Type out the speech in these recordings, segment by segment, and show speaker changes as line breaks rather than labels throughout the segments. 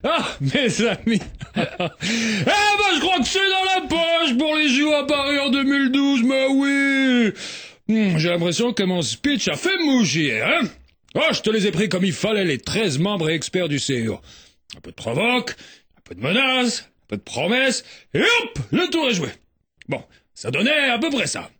Ah, mes amis. Je crois que c'est dans la poche pour les JO à Paris en 2012, mais oui. J'ai l'impression que mon speech a fait mouche hier, hein. Oh, je te les ai pris comme il fallait, les 13 membres et experts du CIO. Un peu de provoque, un peu de menace, un peu de promesses, et hop, le tour est joué. Bon, ça donnait à peu près ça.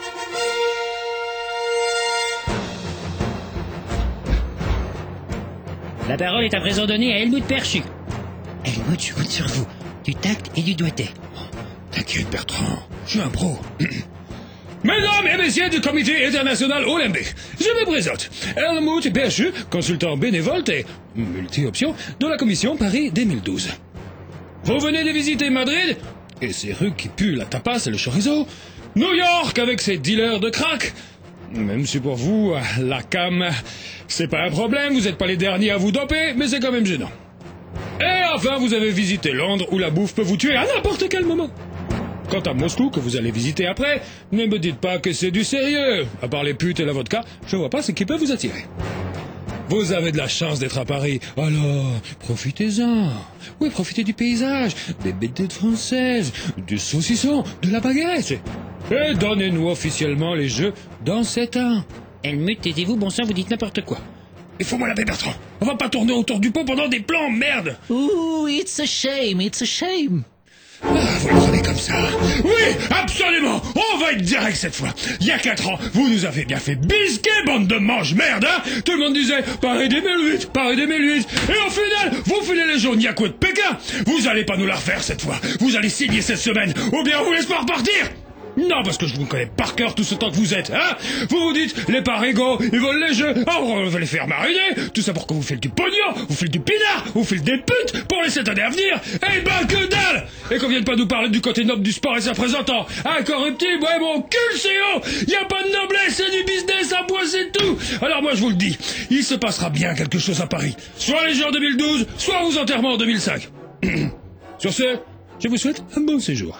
La parole est à présent donnée à Helmut Perchu. Helmut, je compte sur vous. Du tact et du doigté.
T'inquiète, Bertrand, je suis un pro. Mesdames et messieurs du comité international olympique, je me présente. Helmut Perchu, consultant bénévole et multi-option de la commission Paris 2012. Vous venez de visiter Madrid et ses rues qui puent la tapas et le chorizo. New York avec ses dealers de crack. Même si pour vous, la cam, c'est pas un problème, vous n'êtes pas les derniers à vous doper, mais c'est quand même gênant. Et enfin, vous avez visité Londres où la bouffe peut vous tuer à n'importe quel moment. Quant à Moscou, que vous allez visiter après, ne me dites pas que c'est du sérieux. À part les putes et la vodka, je vois pas ce qui peut vous attirer. Vous avez de la chance d'être à Paris, alors profitez-en. Oui, profitez du paysage, des bêtes françaises, du saucisson, de la baguette. Et donnez-nous officiellement les jeux dans 7 ans.
Helmut, taisez-vous, bon sang, vous dites n'importe quoi.
Il faut moi la paix, Bertrand. On va pas tourner autour du pot pendant des plans, merde.
Ouh, it's a shame, it's a shame.
Vous le prenez comme ça? Oui, absolument. On va être direct cette fois. Il y a 4 ans, vous nous avez bien fait bisquer, bande de mange-merde, hein. Tout le monde disait Paris 2008, Paris 2008. Et au final, vous filez les jaunes Yako de Pékin. Vous allez pas nous la refaire cette fois. Vous allez signer cette semaine, ou bien on vous laisse pas repartir. Non, parce que je vous connais par cœur tout ce temps que vous êtes, hein. Vous vous dites, les parigots, ils volent les jeux, on va les faire mariner. Tout ça pour que vous faites du pognon, vous faites du pinard, vous faites des putes pour les 7 années à venir. Eh ben, que dalle. Et qu'on vienne pas nous parler du côté noble du sport et ses représentants. Incorruptible, ouais, mon cul, CEO. Y a pas de noblesse, c'est du business à bois, c'est tout. Alors moi, je vous le dis, il se passera bien quelque chose à Paris. Soit les Jeux en 2012, soit vos enterrements en 2005. Sur ce, je vous souhaite un bon séjour.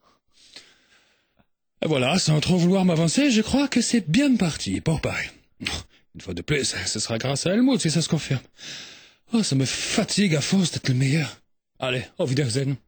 Et voilà, sans trop vouloir m'avancer, je crois que c'est bien parti pour Paris. Une fois de plus, ce sera grâce à Helmut si ça se confirme. Oh, ça me fatigue à force d'être le meilleur. Allez, auf Wiedersehen.